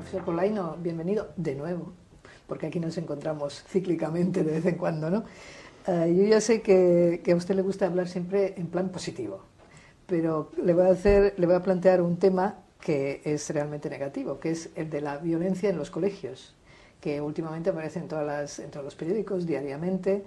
Profesor Polaino, bienvenido de nuevo, porque aquí nos encontramos cíclicamente de vez en cuando, ¿no? Yo ya sé que a usted le gusta hablar siempre en plan positivo, pero le voy a plantear un tema que es realmente negativo, que es el de la violencia en los colegios, que últimamente aparece en todos los periódicos diariamente.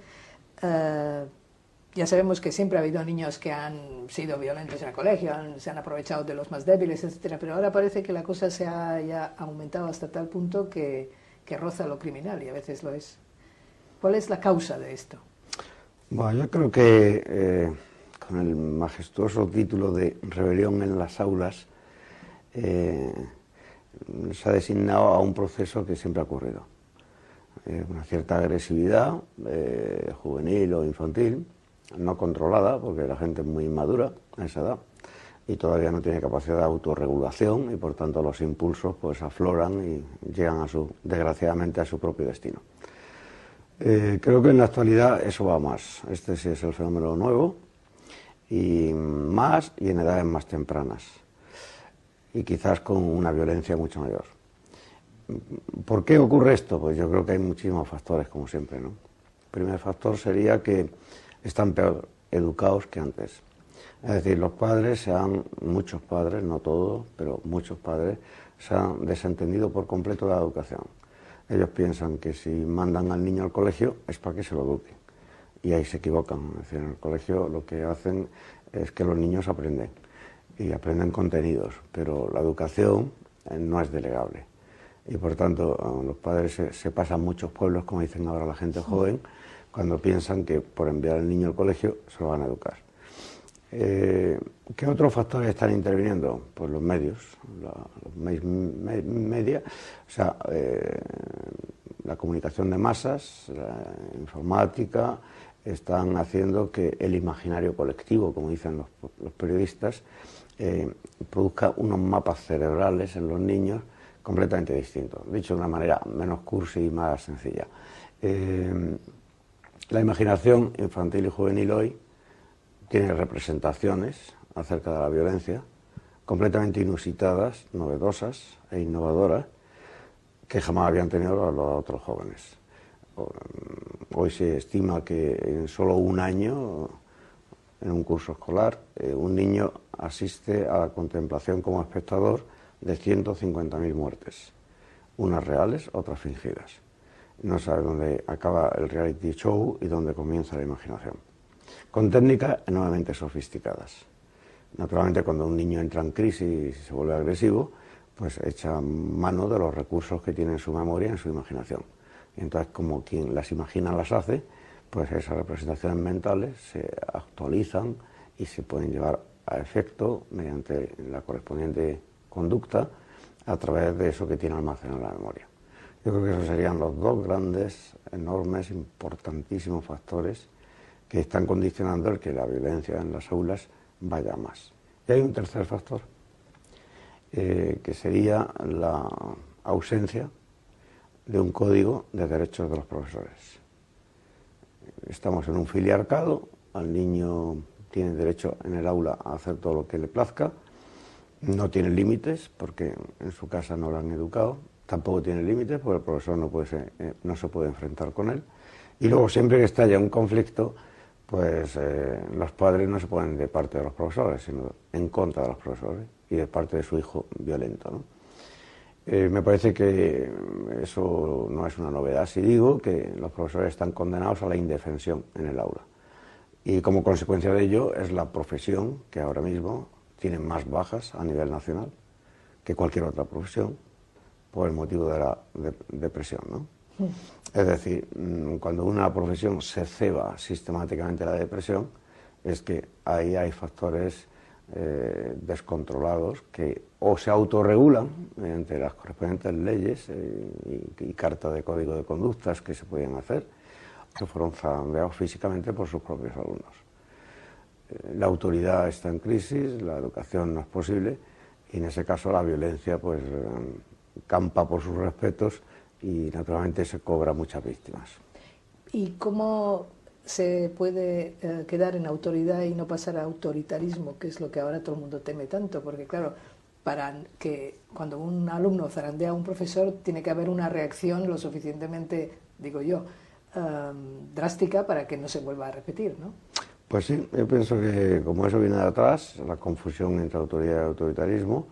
Ya sabemos que siempre ha habido niños que han sido violentos en el colegio, se han aprovechado de los más débiles, etcétera, pero ahora parece que la cosa se ha ya aumentado hasta tal punto que roza lo criminal, y a veces lo es. ¿Cuál es la causa de esto? Bueno, yo creo que con el majestuoso título de Rebelión en las aulas se ha designado a un proceso que siempre ha ocurrido. Una cierta agresividad juvenil o infantil, no controlada, porque la gente es muy inmadura a esa edad y todavía no tiene capacidad de autorregulación, y por tanto los impulsos pues afloran y llegan desgraciadamente a su propio destino. Creo que en la actualidad eso va más. Este sí es el fenómeno nuevo, y más y en edades más tempranas, y quizás con una violencia mucho mayor. ¿Por qué ocurre esto? Pues yo creo que hay muchísimos factores, como siempre, ¿no? El primer factor sería que están peor educados que antes. Es decir, muchos padres, no todos, pero muchos padres, se han desentendido por completo de la educación. Ellos piensan que si mandan al niño al colegio es para que se lo eduquen, y ahí se equivocan. Es decir, en el colegio lo que hacen es que los niños aprenden, y aprenden contenidos, pero la educación no es delegable. Y por tanto, los padres se pasan muchos pueblos, como dicen ahora la gente joven, cuando piensan que por enviar al niño al colegio se lo van a educar. ¿Qué otros factores están interviniendo? Pues los medios, los media, o sea, la comunicación de masas, la informática, están haciendo que el imaginario colectivo, como dicen los periodistas, produzca unos mapas cerebrales en los niños completamente distintos, dicho de una manera menos cursi y más sencilla. La imaginación infantil y juvenil hoy tiene representaciones acerca de la violencia completamente inusitadas, novedosas e innovadoras, que jamás habían tenido los otros jóvenes. Hoy se estima que en solo un año, en un curso escolar, un niño asiste a la contemplación como espectador de 150.000 muertes, unas reales, otras fingidas. No sabe dónde acaba el reality show y dónde comienza la imaginación, con técnicas enormemente sofisticadas. Naturalmente, cuando un niño entra en crisis y se vuelve agresivo, pues echa mano de los recursos que tiene en su memoria, en su imaginación. Y entonces, como quien las imagina las hace, pues esas representaciones mentales se actualizan y se pueden llevar a efecto mediante la correspondiente conducta a través de eso que tiene almacenado en la memoria. Yo creo que esos serían los dos grandes, enormes, importantísimos factores que están condicionando el que la violencia en las aulas vaya más. Y hay un tercer factor, que sería la ausencia de un código de derechos de los profesores. Estamos en un filiarcado, al niño tiene derecho en el aula a hacer todo lo que le plazca, no tiene límites porque en su casa no lo han educado, tampoco tiene límites porque el profesor no se puede enfrentar con él, y luego siempre que estalla un conflicto, pues los padres no se ponen de parte de los profesores, sino en contra de los profesores y de parte de su hijo violento, ¿no? Me parece que eso no es una novedad si digo que los profesores están condenados a la indefensión en el aula, y como consecuencia de ello es la profesión que ahora mismo tiene más bajas a nivel nacional que cualquier otra profesión por el motivo de la depresión, ¿no? Es decir, cuando una profesión se ceba sistemáticamente la depresión, es que ahí hay factores descontrolados que o se autorregulan mediante las correspondientes leyes y cartas de código de conductas que se pueden hacer, o que fueron zarandeados físicamente por sus propios alumnos. La autoridad está en crisis, la educación no es posible, y en ese caso la violencia pues campa por sus respetos y naturalmente se cobra muchas víctimas. ¿Y cómo se puede quedar en autoridad y no pasar a autoritarismo, que es lo que ahora todo el mundo teme tanto? Porque claro, para que cuando un alumno zarandea a un profesor tiene que haber una reacción lo suficientemente, digo yo, drástica para que no se vuelva a repetir, ¿no? Pues sí, yo pienso que como eso viene de atrás, la confusión entre autoridad y autoritarismo,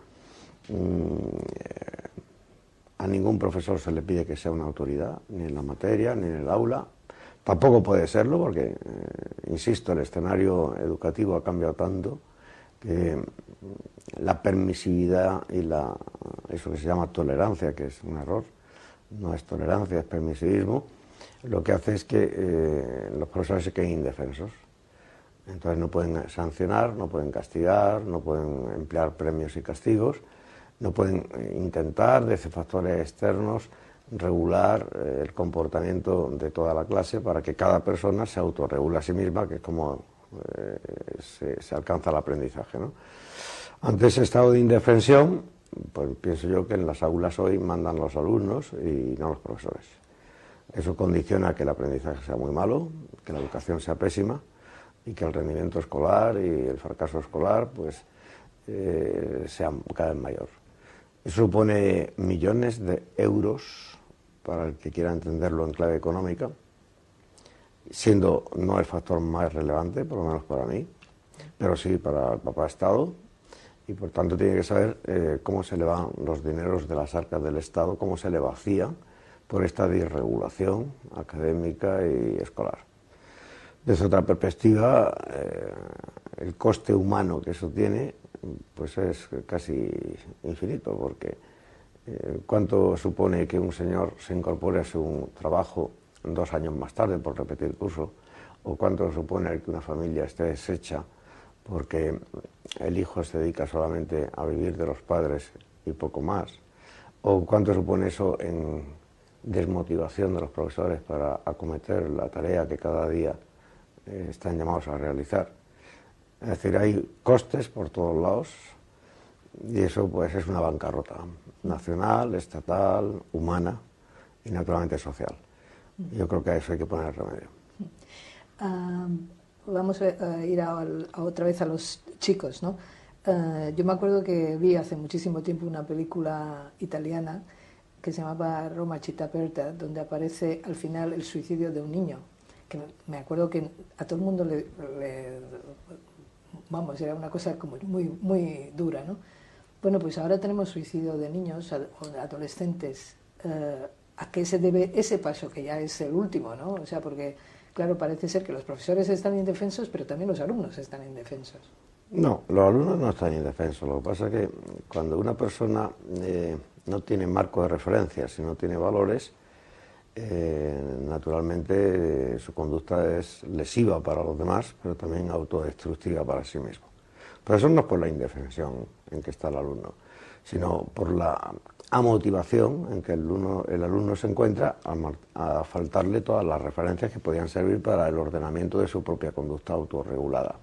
a ningún profesor se le pide que sea una autoridad, ni en la materia, ni en el aula. Tampoco puede serlo porque, insisto, el escenario educativo ha cambiado tanto que la permisividad y eso que se llama tolerancia, que es un error, no es tolerancia, es permisivismo, lo que hace es que los profesores se queden indefensos. Entonces no pueden sancionar, no pueden castigar, no pueden emplear premios y castigos, no pueden intentar, desde factores externos, regular el comportamiento de toda la clase para que cada persona se autorregule a sí misma, que es como se alcanza el aprendizaje, ¿no? Ante ese estado de indefensión, pues pienso yo que en las aulas hoy mandan los alumnos y no los profesores. Eso condiciona que el aprendizaje sea muy malo, que la educación sea pésima y que el rendimiento escolar y el fracaso escolar pues sea cada vez mayor. Eso supone millones de euros para el que quiera entenderlo en clave económica, siendo no el factor más relevante, por lo menos para mí, pero sí para el papá Estado, y por tanto tiene que saber cómo se le van los dineros de las arcas del Estado, cómo se le vacían por esta disregulación académica y escolar. Desde otra perspectiva, el coste humano que eso tiene pues es casi infinito, porque ¿cuánto supone que un señor se incorpore a su trabajo 2 años más tarde por repetir curso? ¿O cuánto supone que una familia esté deshecha porque el hijo se dedica solamente a vivir de los padres y poco más? ¿O cuánto supone eso en desmotivación de los profesores para acometer la tarea que cada día están llamados a realizar? Es decir, hay costes por todos lados y eso pues es una bancarrota nacional, estatal, humana y naturalmente social. Yo creo que a eso hay que poner remedio. Vamos a ir otra vez a los chicos, ¿no? Yo me acuerdo que vi hace muchísimo tiempo una película italiana que se llamaba Roma Città Aperta, donde aparece al final el suicidio de un niño, que me acuerdo que a todo el mundo vamos, era una cosa como muy, muy dura, ¿no? Bueno, pues ahora tenemos suicidio de niños o de adolescentes. ¿A qué se debe ese paso, que ya es el último, ¿no? O sea, porque, claro, parece ser que los profesores están indefensos, pero también los alumnos están indefensos. No, los alumnos no están indefensos. Lo que pasa es que cuando una persona no tiene marco de referencia, si no tiene valores, naturalmente su conducta es lesiva para los demás, pero también autodestructiva para sí mismo. Pero eso no es por la indefensión en que está el alumno, sino por la amotivación en que el alumno se encuentra a faltarle todas las referencias que podían servir para el ordenamiento de su propia conducta autorregulada.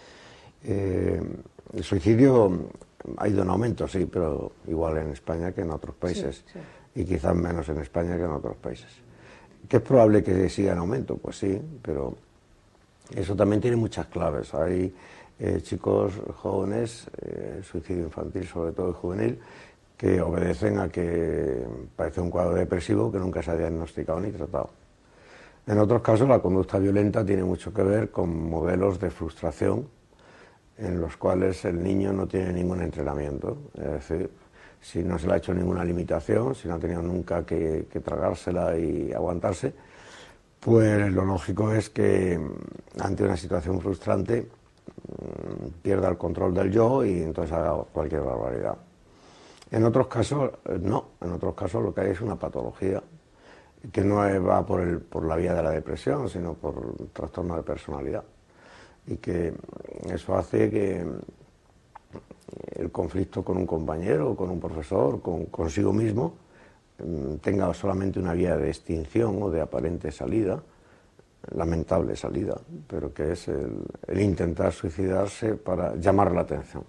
El suicidio ha ido en aumento, sí, pero igual en España que en otros países, sí, sí. Y quizás menos en España que en otros países. ¿Que es probable que siga en aumento? Pues sí, pero eso también tiene muchas claves. Hay chicos jóvenes, suicidio infantil sobre todo y juvenil, que obedecen a que parece un cuadro depresivo que nunca se ha diagnosticado ni tratado. En otros casos la conducta violenta tiene mucho que ver con modelos de frustración en los cuales el niño no tiene ningún entrenamiento, es decir, si no se le ha hecho ninguna limitación, si no ha tenido nunca que tragársela y aguantarse, pues lo lógico es que ante una situación frustrante pierda el control del yo y entonces haga cualquier barbaridad. En otros casos, no, en otros casos lo que hay es una patología que no va por la vía de la depresión, sino por trastorno de personalidad. Y que eso hace que el conflicto con un compañero, con un profesor, consigo mismo, tenga solamente una vía de extinción o de aparente salida, lamentable salida, pero que es el intentar suicidarse para llamar la atención.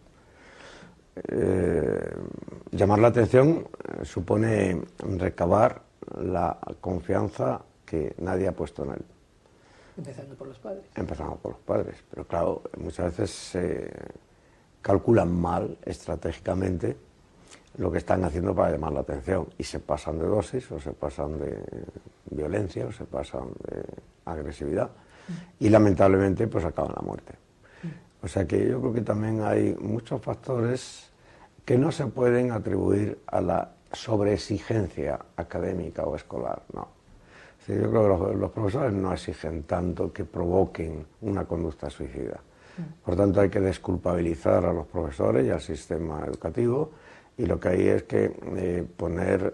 Llamar la atención supone recabar la confianza que nadie ha puesto en él. Empezando por los padres. Empezando por los padres, pero claro, muchas veces se calculan mal estratégicamente lo que están haciendo para llamar la atención, y se pasan de dosis, o se pasan de violencia, o se pasan de agresividad, y lamentablemente pues acaban la muerte. O sea que yo creo que también hay muchos factores que no se pueden atribuir a la sobreexigencia académica o escolar, no. Sí, yo creo que los profesores no exigen tanto que provoquen una conducta suicida. Por tanto, hay que desculpabilizar a los profesores y al sistema educativo, y lo que hay es que poner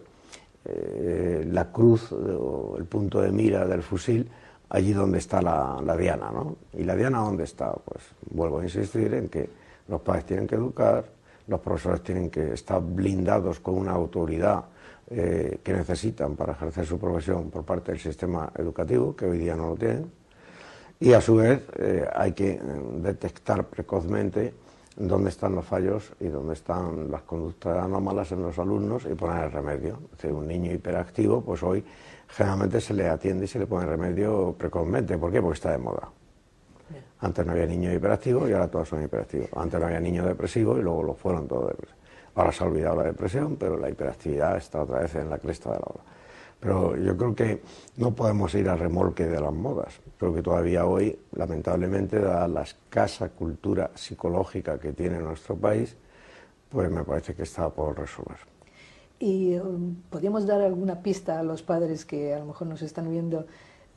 la cruz o el punto de mira del fusil allí donde está la diana, ¿no? ¿Y la diana dónde está? Pues vuelvo a insistir en que los padres tienen que educar, los profesores tienen que estar blindados con una autoridad que necesitan para ejercer su profesión por parte del sistema educativo, que hoy día no lo tienen, y a su vez hay que detectar precozmente dónde están los fallos y dónde están las conductas anómalas en los alumnos y poner el remedio. Es decir, un niño hiperactivo, pues hoy generalmente se le atiende y se le pone remedio precozmente. ¿Por qué? Porque está de moda. Antes no había niños hiperactivos y ahora todos son hiperactivos. Antes no había niños depresivos y luego lo fueron todos depresivos. Ahora se ha olvidado la depresión, pero la hiperactividad está otra vez en la cresta de la ola. Pero yo creo que no podemos ir a remolque de las modas. Creo que todavía hoy, lamentablemente, dada la escasa cultura psicológica que tiene nuestro país, pues me parece que está por resolver. ¿Y podríamos dar alguna pista a los padres que a lo mejor nos están viendo?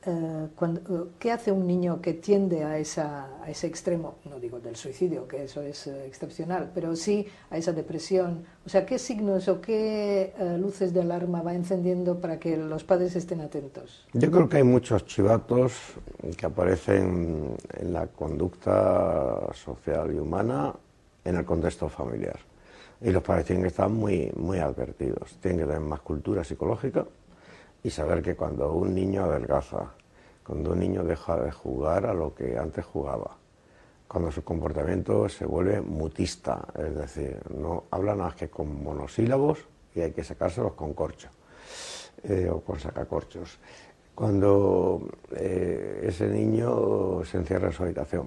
¿Qué hace un niño que tiende a ese extremo? No digo del suicidio, que eso es excepcional, pero sí a esa depresión. O sea, ¿qué signos o qué luces de alarma va encendiendo para que los padres estén atentos? Yo creo que hay muchos chivatos que aparecen en la conducta social y humana en el contexto familiar. Y los padres tienen que estar muy, muy advertidos. Tienen que tener más cultura psicológica y saber que cuando un niño adelgaza, cuando un niño deja de jugar a lo que antes jugaba, cuando su comportamiento se vuelve mutista, es decir, no habla nada más que con monosílabos y hay que sacárselos con corcho o con sacacorchos. Cuando ese niño se encierra en su habitación,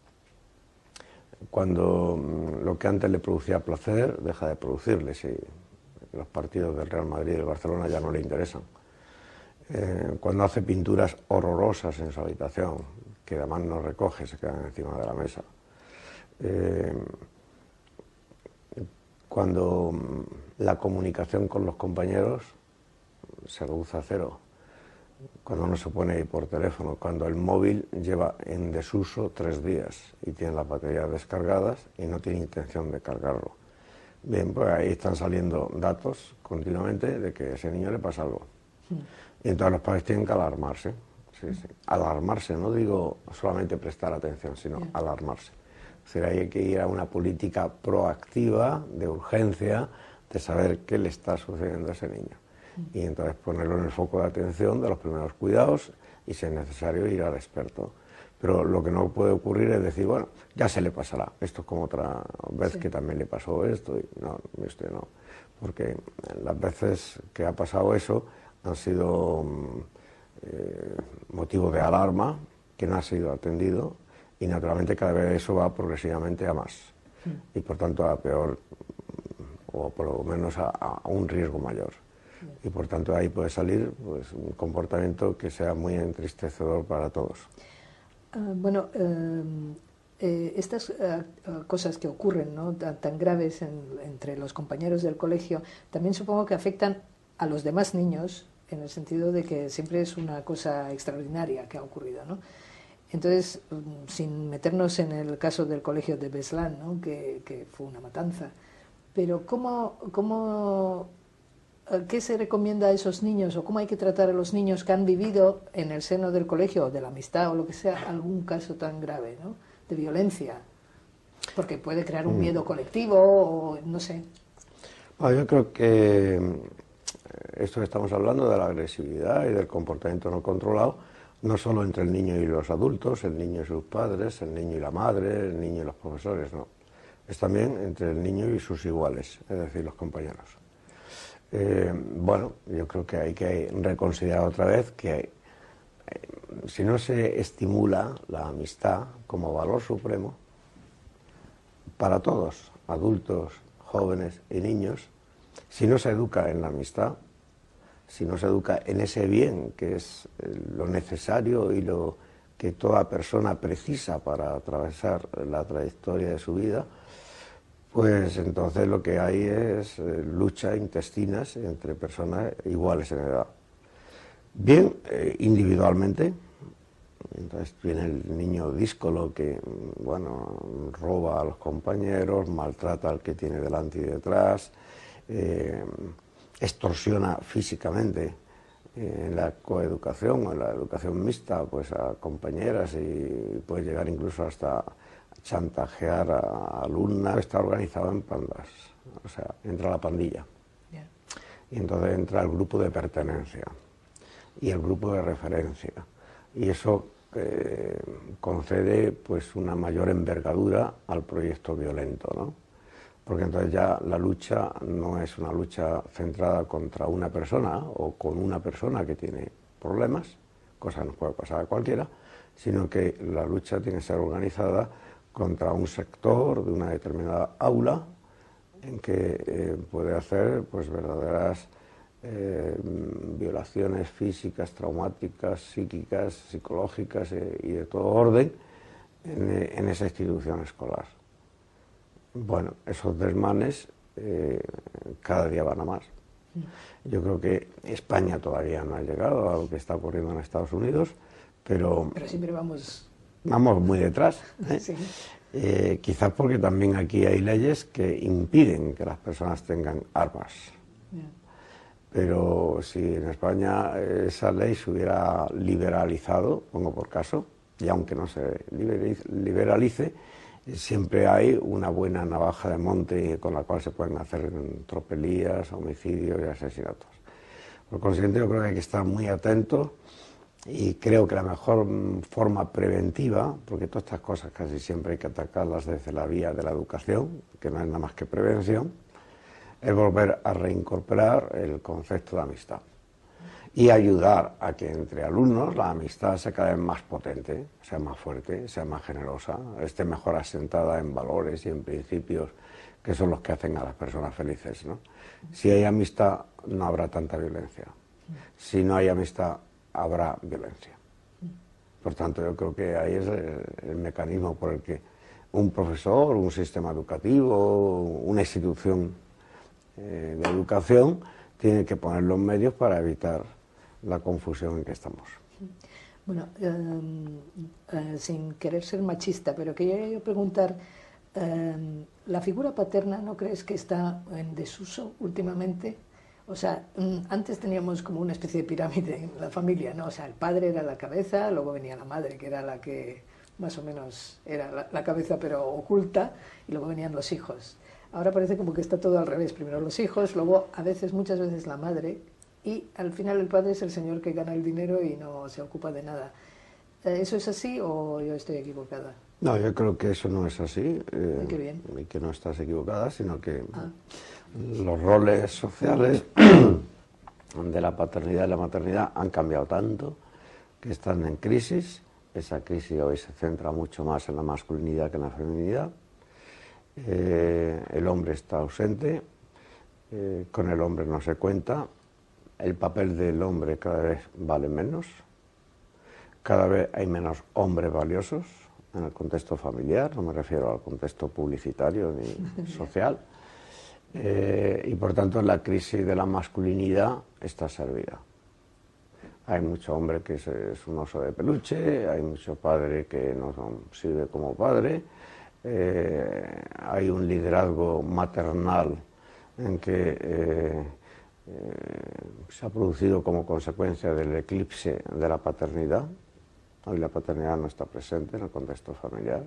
cuando lo que antes le producía placer deja de producirle, si los partidos del Real Madrid y del Barcelona ya no le interesan. Cuando hace pinturas horrorosas en su habitación, que además no recoge, se quedan encima de la mesa. Cuando la comunicación con los compañeros se reduce a cero. Cuando no se pone ahí por teléfono, cuando el móvil lleva en desuso 3 días y tiene las baterías descargadas y no tiene intención de cargarlo. Bien, pues ahí están saliendo datos continuamente de que a ese niño le pasa algo. Y entonces los padres tienen que alarmarse. Sí, sí. Alarmarse, no digo solamente prestar atención, sino alarmarse. Es decir, hay que ir a una política proactiva, de urgencia, de saber qué le está sucediendo a ese niño. Y entonces ponerlo en el foco de atención de los primeros cuidados y, si es necesario, ir al experto. Pero lo que no puede ocurrir es decir, bueno, ya se le pasará. Esto es como otra vez que también le pasó esto. Y no, esto no. Porque las veces que ha pasado eso han sido motivo de alarma, que no ha sido atendido, y naturalmente cada vez eso va progresivamente a más. Y por tanto a peor, o por lo menos a un riesgo mayor. Y por tanto ahí puede salir pues un comportamiento que sea muy entristecedor para todos. Estas cosas que ocurren, ¿no?, tan graves entre los compañeros del colegio, también supongo que afectan a los demás niños, en el sentido de que siempre es una cosa extraordinaria que ha ocurrido, ¿no? Entonces, sin meternos en el caso del colegio de Beslan, ¿no?, que fue una matanza, pero ¿qué se recomienda a esos niños o cómo hay que tratar a los niños que han vivido en el seno del colegio o de la amistad o lo que sea algún caso tan grave, ¿no?, de violencia? Porque puede crear un miedo colectivo o no sé. Yo creo que esto que estamos hablando de la agresividad y del comportamiento no controlado, no solo entre el niño y los adultos, el niño y sus padres, el niño y la madre, el niño y los profesores, no. Es también entre el niño y sus iguales, es decir, los compañeros. Yo creo que hay que reconsiderar otra vez que si no se estimula la amistad como valor supremo para todos, adultos, jóvenes y niños, Si no se educa en la amistad, si no se educa en ese bien que es lo necesario y lo que toda persona precisa para atravesar la trayectoria de su vida, pues entonces lo que hay es lucha intestinas entre personas iguales en edad. Bien, individualmente, entonces viene el niño díscolo que, bueno, roba a los compañeros, maltrata al que tiene delante y detrás, extorsiona físicamente en la coeducación o en la educación mixta pues a compañeras y puede llegar incluso hasta chantajear a alumnas. Está organizado en pandas, o sea, entra la pandilla. Yeah. Y entonces entra el grupo de pertenencia y el grupo de referencia, y eso concede pues una mayor envergadura al proyecto violento, ¿no? Porque entonces ya la lucha no es una lucha centrada contra una persona o con una persona que tiene problemas, cosa que nos puede pasar a cualquiera, sino que la lucha tiene que ser organizada contra un sector de una determinada aula en que puede hacer pues verdaderas violaciones físicas, traumáticas, psíquicas, psicológicas y de todo orden en esa institución escolar. Bueno, esos desmanes cada día van a más. Yo creo que España todavía no ha llegado a lo que está ocurriendo en Estados Unidos, pero siempre vamos muy detrás, ¿eh? Sí. Quizás porque también aquí hay leyes que impiden que las personas tengan armas. Yeah. Pero si en España esa ley se hubiera liberalizado, pongo por caso, y aunque no se liberalice, siempre hay una buena navaja de monte con la cual se pueden hacer tropelías, homicidios y asesinatos. Por consiguiente, yo creo que hay que estar muy atentos y creo que la mejor forma preventiva, porque todas estas cosas casi siempre hay que atacarlas desde la vía de la educación, que no es nada más que prevención, es volver a reincorporar el concepto de amistad y ayudar a que entre alumnos la amistad sea cada vez más potente, sea más fuerte, sea más generosa, esté mejor asentada en valores y en principios que son los que hacen a las personas felices, ¿no? Si hay amistad, no habrá tanta violencia. Si no hay amistad, habrá violencia. Por tanto, yo creo que ahí es el mecanismo por el que un profesor, un sistema educativo, una institución de educación tiene que poner los medios para evitar la confusión en que estamos. Bueno, sin querer ser machista, pero quería yo preguntar, ¿la figura paterna no crees que está en desuso últimamente? O sea, antes teníamos como una especie de pirámide en la familia, ¿no? O sea, el padre era la cabeza, luego venía la madre, que era la que más o menos era la cabeza pero oculta, y luego venían los hijos. Ahora parece como que está todo al revés, primero los hijos, luego muchas veces la madre, y al final el padre es el señor que gana el dinero y no se ocupa de nada. ¿Eso es así o yo estoy equivocada? No, yo creo que eso no es así. Qué bien. Y que no estás equivocada, sino que los roles sociales de la paternidad y la maternidad han cambiado tanto que están en crisis. Esa crisis hoy se centra mucho más en la masculinidad que en la feminidad. El hombre está ausente, con el hombre no se cuenta. El papel del hombre cada vez vale menos, cada vez hay menos hombres valiosos en el contexto familiar, no me refiero al contexto publicitario ni social, y por tanto la crisis de la masculinidad está servida. Hay mucho hombre que es un oso de peluche, hay mucho padre que no sirve como padre, hay un liderazgo maternal en que se ha producido como consecuencia del eclipse de la paternidad. Hoy la paternidad no está presente en el contexto familiar.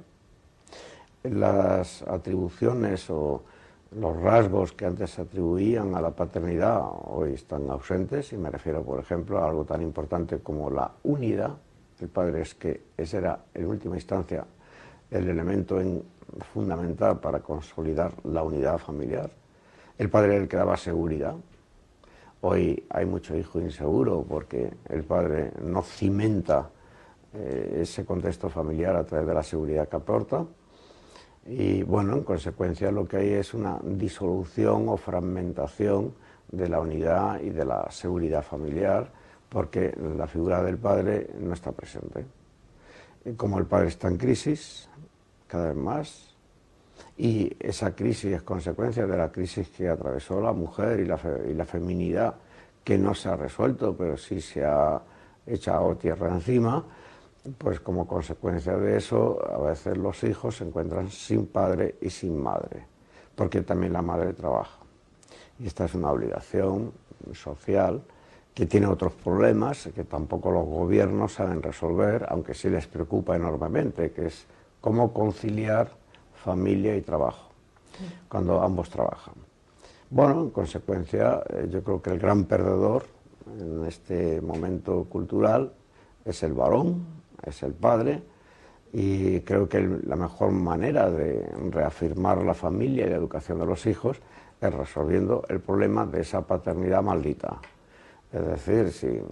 Las atribuciones o los rasgos que antes se atribuían a la paternidad hoy están ausentes, y me refiero, por ejemplo, a algo tan importante como la unidad. El padre ese era, en última instancia, el elemento fundamental para consolidar la unidad familiar. El padre era el que daba seguridad. Hoy hay mucho hijo inseguro porque el padre no cimenta ese contexto familiar a través de la seguridad que aporta. Y bueno, en consecuencia lo que hay es una disolución o fragmentación de la unidad y de la seguridad familiar, porque la figura del padre no está presente. Y como el padre está en crisis, cada vez más, y esa crisis es consecuencia de la crisis que atravesó la mujer y la feminidad, que no se ha resuelto, pero sí se ha echado tierra encima, pues como consecuencia de eso, a veces los hijos se encuentran sin padre y sin madre, porque también la madre trabaja. Y esta es una obligación social que tiene otros problemas que tampoco los gobiernos saben resolver, aunque sí les preocupa enormemente, que es cómo conciliar familia y trabajo, cuando ambos trabajan. Bueno, en consecuencia, yo creo que el gran perdedor en este momento cultural es el varón, es el padre, y creo que la mejor manera de reafirmar la familia y la educación de los hijos es resolviendo el problema de esa paternidad maldita. Es decir, si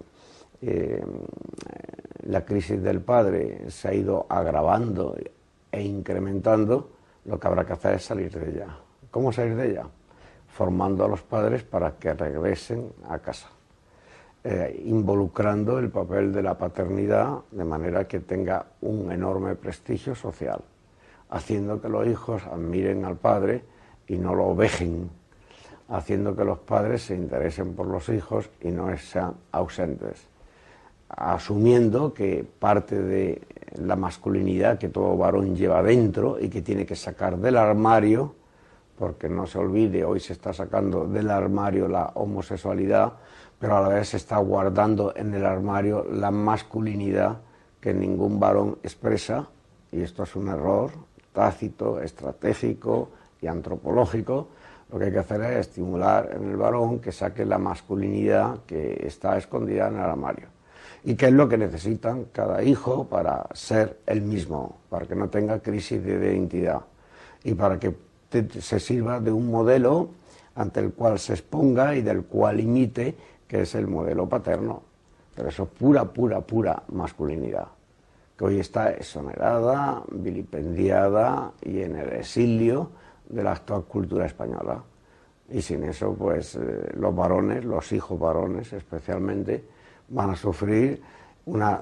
la crisis del padre se ha ido agravando e incrementando, lo que habrá que hacer es salir de ella. ¿Cómo salir de ella? Formando a los padres para que regresen a casa, involucrando el papel de la paternidad de manera que tenga un enorme prestigio social, haciendo que los hijos admiren al padre y no lo vejen, haciendo que los padres se interesen por los hijos y no sean ausentes, asumiendo que parte de la masculinidad que todo varón lleva dentro y que tiene que sacar del armario, porque no se olvide, hoy se está sacando del armario la homosexualidad, pero a la vez se está guardando en el armario la masculinidad que ningún varón expresa, y esto es un error tácito, estratégico y antropológico. Lo que hay que hacer es estimular en el varón que saque la masculinidad que está escondida en el armario. Y que es lo que necesitan cada hijo para ser el mismo, para que no tenga crisis de identidad y para que se sirva de un modelo ante el cual se exponga y del cual imite, que es el modelo paterno. Pero eso es pura masculinidad, que hoy está exonerada, vilipendiada y en el exilio de la actual cultura española. Y sin eso, pues los varones, los hijos varones especialmente, van a sufrir una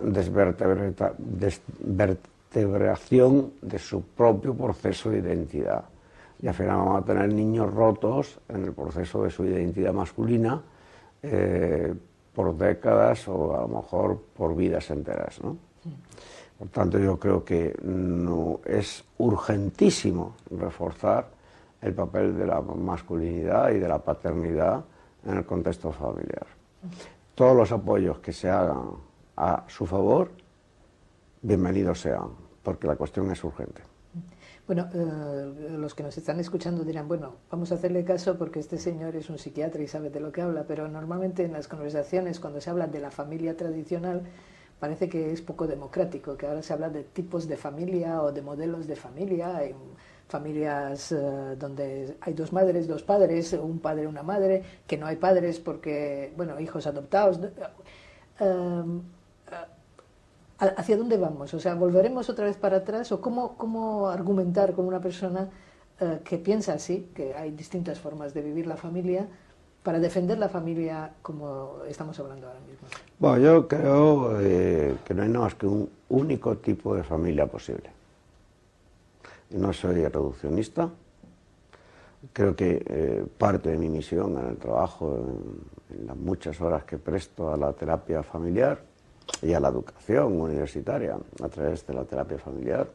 desvertebración de su propio proceso de identidad. Y al final vamos a tener niños rotos en el proceso de su identidad masculina por décadas o a lo mejor por vidas enteras, ¿no? Por tanto, yo creo que no, es urgentísimo reforzar el papel de la masculinidad y de la paternidad en el contexto familiar. Todos los apoyos que se hagan a su favor, bienvenidos sean, porque la cuestión es urgente. Bueno, los que nos están escuchando dirán, bueno, vamos a hacerle caso porque este señor es un psiquiatra y sabe de lo que habla, pero normalmente en las conversaciones, cuando se habla de la familia tradicional, parece que es poco democrático, que ahora se habla de tipos de familia o de modelos de familia. Hay familias donde hay dos madres, dos padres, un padre, una madre, que no hay padres porque, bueno, hijos adoptados. ¿Hacia dónde vamos? O sea, ¿volveremos otra vez para atrás? ¿O cómo argumentar con una persona que piensa así, que hay distintas formas de vivir la familia, para defender la familia como estamos hablando ahora mismo? Bueno, yo creo que no hay nada más que un único tipo de familia posible. Y no soy reduccionista. Creo que parte de mi misión en el trabajo, en las muchas horas que presto a la terapia familiar y a la educación universitaria a través de la terapia familiar,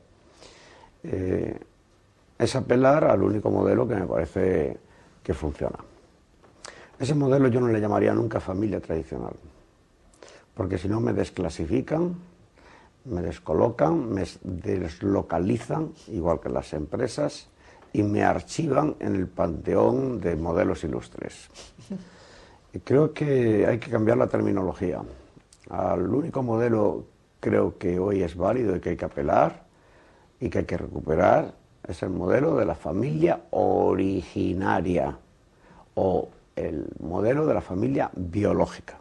es apelar al único modelo que me parece que funciona. Ese modelo yo no le llamaría nunca familia tradicional, porque si no me desclasifican, me descolocan, me deslocalizan, igual que las empresas, y me archivan en el panteón de modelos ilustres. Y creo que hay que cambiar la terminología. Al único modelo creo que hoy es válido y que hay que apelar y que hay que recuperar es el modelo de la familia originaria o el modelo de la familia biológica.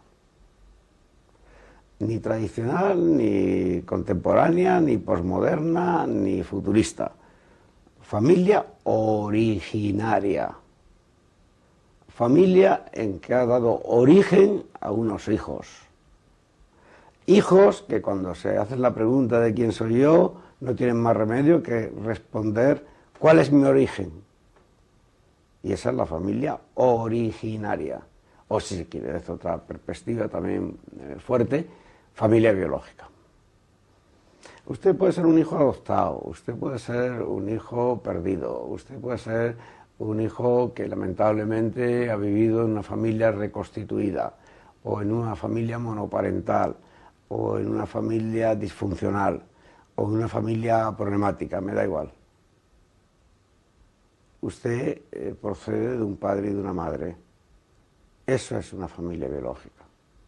Ni tradicional, ni contemporánea, ni posmoderna, ni futurista. familia originaria. Familia en que ha dado origen a unos hijos. Hijos que cuando se hacen la pregunta de quién soy yo, no tienen más remedio que responder cuál es mi origen. Y esa es la familia originaria. O si se quiere, desde otra perspectiva también fuerte, familia biológica. Usted puede ser un hijo adoptado, usted puede ser un hijo perdido, usted puede ser un hijo que lamentablemente ha vivido en una familia reconstituida, o en una familia monoparental, o en una familia disfuncional, o en una familia problemática, me da igual. Usted procede de un padre y de una madre. Eso es una familia biológica.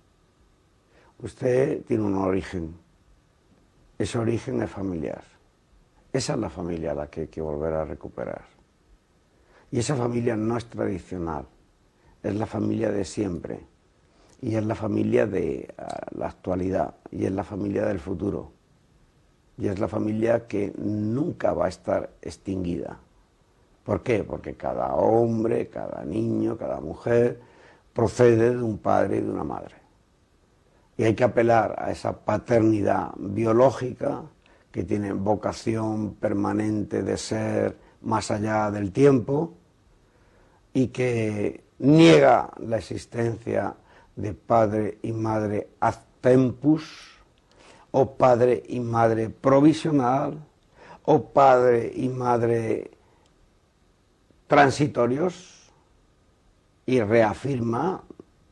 Usted tiene un origen. Ese origen es familiar. Esa es la familia a la que hay que volver a recuperar. Y esa familia no es tradicional. Es la familia de siempre. Y es la familia de la actualidad. Y es la familia del futuro. Y es la familia que nunca va a estar extinguida. ¿Por qué? Porque cada hombre, cada niño, cada mujer procede de un padre y de una madre. Y hay que apelar a esa paternidad biológica que tiene vocación permanente de ser más allá del tiempo y que niega la existencia de padre y madre ad tempus, o padre y madre provisional, o padre y madre transitorios, y reafirma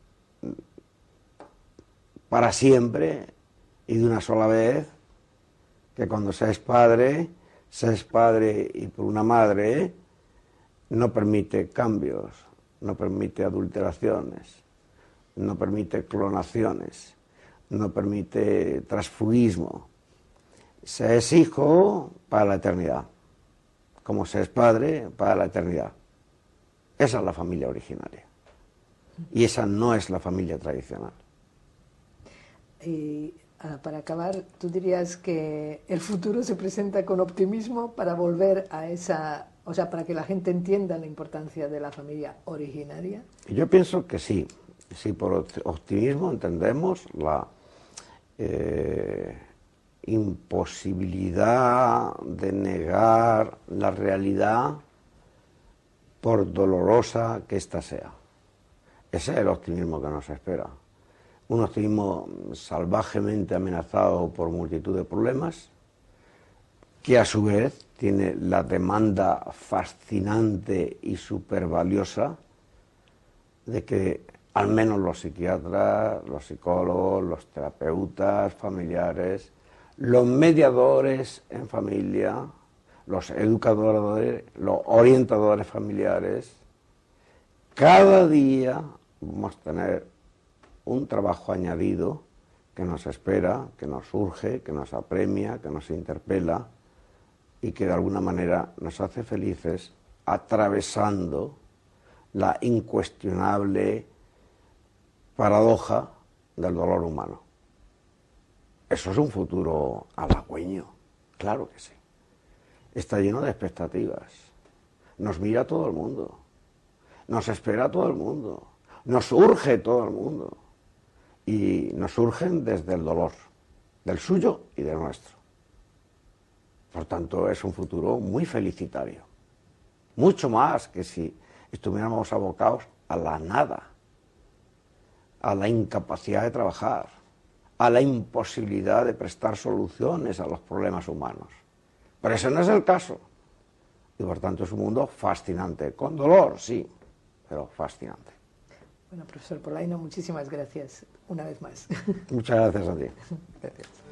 para siempre y de una sola vez que cuando se es padre y por una madre, no permite cambios, no permite adulteraciones, no permite clonaciones, no permite transfugismo. Se es hijo para la eternidad, como se es padre para la eternidad. Esa es la familia originaria. Y esa no es la familia tradicional. Y para acabar, ¿tú dirías que el futuro se presenta con optimismo para volver a esa, o sea, para que la gente entienda la importancia de la familia originaria? Yo pienso que sí. Sí, por optimismo entendemos la imposibilidad de negar la realidad por dolorosa que ésta sea. Ese es el optimismo que nos espera. Un optimismo salvajemente amenazado por multitud de problemas, que a su vez tiene la demanda fascinante y supervaliosa de que al menos los psiquiatras, los psicólogos, los terapeutas familiares, los mediadores en familia, los educadores, los orientadores familiares, cada día vamos a tener un trabajo añadido que nos espera, que nos urge, que nos apremia, que nos interpela y que de alguna manera nos hace felices atravesando la incuestionable paradoja del dolor humano. Eso es un futuro halagüeño, claro que sí. Está lleno de expectativas. Nos mira todo el mundo. Nos espera todo el mundo. Nos urge todo el mundo. Y nos urgen desde el dolor, del suyo y del nuestro. Por tanto, es un futuro muy felicitario. Mucho más que si estuviéramos abocados a la nada, a la incapacidad de trabajar, a la imposibilidad de prestar soluciones a los problemas humanos. Pero ese no es el caso. Y por tanto es un mundo fascinante. Con dolor, sí, pero fascinante. Bueno, profesor Polaino, muchísimas gracias una vez más. Muchas gracias a ti. Gracias.